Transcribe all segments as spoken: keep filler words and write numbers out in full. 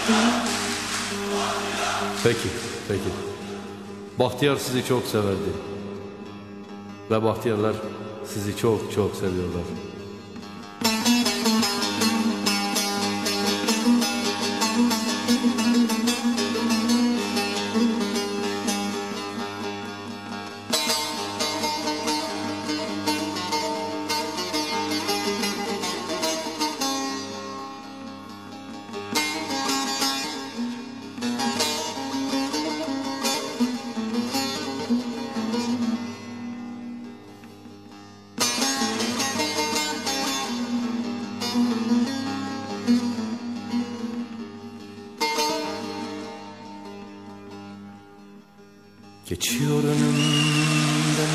Peki, peki. Bahtiyar sizi çok severdi. Ve bahtiyarlar sizi çok çok seviyorlar. Geçiyor önümden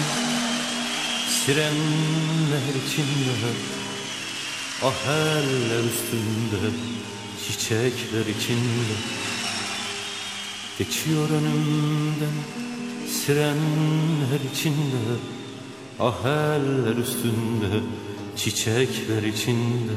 sirenler içinde, ah eller üstünde, çiçekler içinde. Geçiyor önümden sirenler içinde, ah eller üstünde, çiçekler içinde.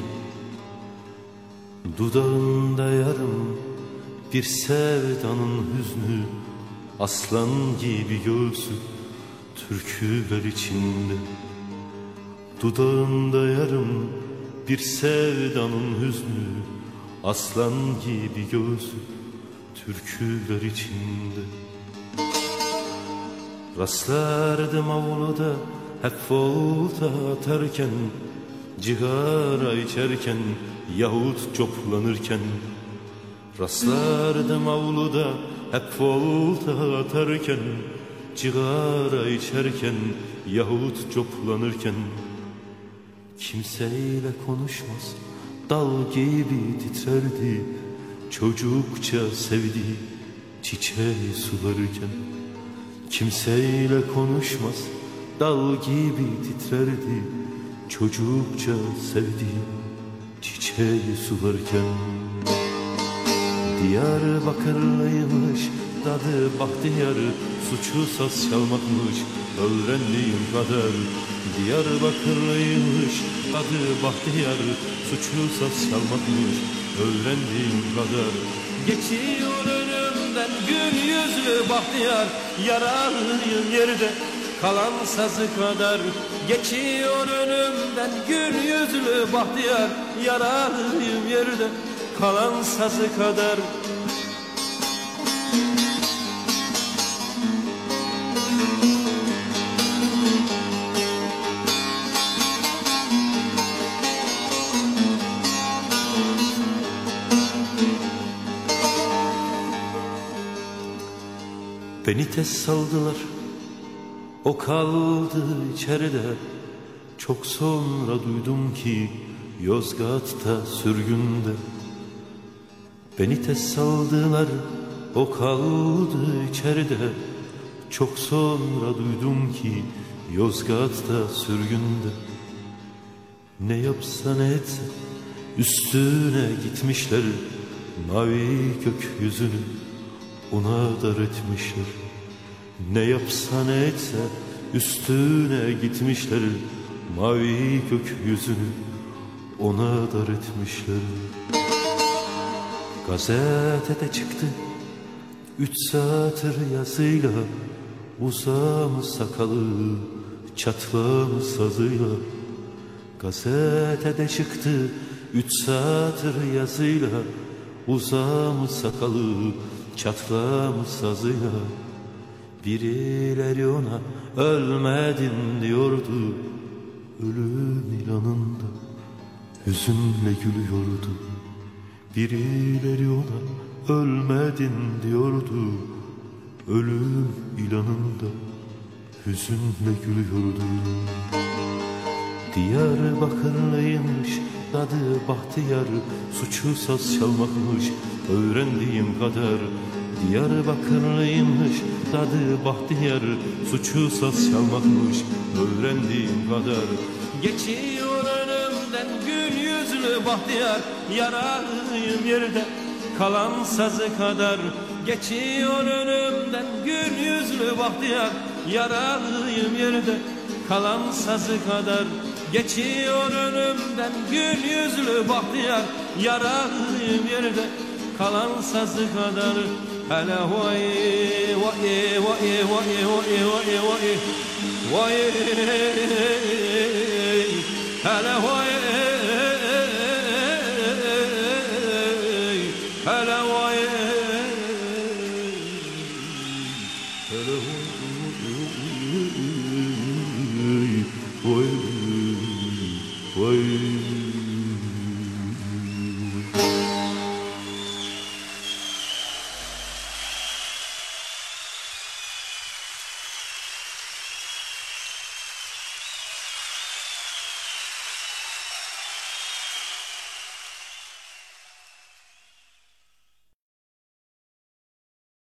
Dudağında yarım bir sevdanın hüznü, aslan gibi göğsü türküler içinde. Dudağında yarım bir sevdanın hüznü, aslan gibi göğsü türküler içinde. Rastlardım avluda hep volta atarken, cigara içerken yahut coplanırken. Rastlardım avluda hep volta atarken, cigara içerken yahut coplanırken. Kimseyle konuşmaz, dal gibi titrerdi, çocukça sevdiği çiçeği sularken. Kimseyle konuşmaz, dal gibi titrerdi, çocukça sevdiği çiçeği sularken. Diyarbakırlıymış, dadı bahtiyar, suçu saz çalmakmış, öğrendiğim kadar. Diyarbakırlıymış, dadı bahtiyar, suçu saz çalmakmış, öğrendiğim kadar. Geçiyor önümden gül yüzlü bahtiyar, yaralıyım yerde kalan sazı kadar. Geçiyor önümden gül yüzlü bahtiyar, yaralıyım yerde kalan sazı kadar. Beni tez saldılar, o kaldı içeride. Çok sonra duydum ki Yozgat'ta sürgünde. Beni tez saldılar, o kaldı içeride. Çok sonra duydum ki Yozgat'ta sürgünde. Ne yapsa ne etse üstüne gitmişler, mavi gökyüzünü ona dar etmişler. Ne yapsa ne etse üstüne gitmişler, mavi gökyüzünü ona dar etmişler. Gazetede çıktı üç satır yazıyla, uzamı sakalı, çatlamı sazıyla. Gazetede çıktı üç satır yazıyla, uzamı sakalı, çatlamı sazıyla. Birileri ona ölmedin diyordu, ölüm ilanında hüzünle gülüyordu. Birileri ona ölmedin diyordu, ölüm ilanında hüzünle gülüyordu. Diyarbakırlıymış, dadı bahtiyar, suçu saz çalmakmış, öğrendiğim kadar. Diyarbakırlıymış, dadı bahtiyar, suçu saz çalmakmış, öğrendiğim kadar. Geçiyor önümden gül yüzlü bahtiyar, yaralıyım yerde kalan sazı kadar. Geçiyor önümden gül yüzlü bahtiyar, yaralıyım yerde kalan sazı kadar. Geçiyor önümden gül yüzlü bahtiyar, yaralıyım yerde kalan sazı kadar. Hele vay vay vay vay vay vay vay vay, hele vay, hele vay, hele vay vay vay.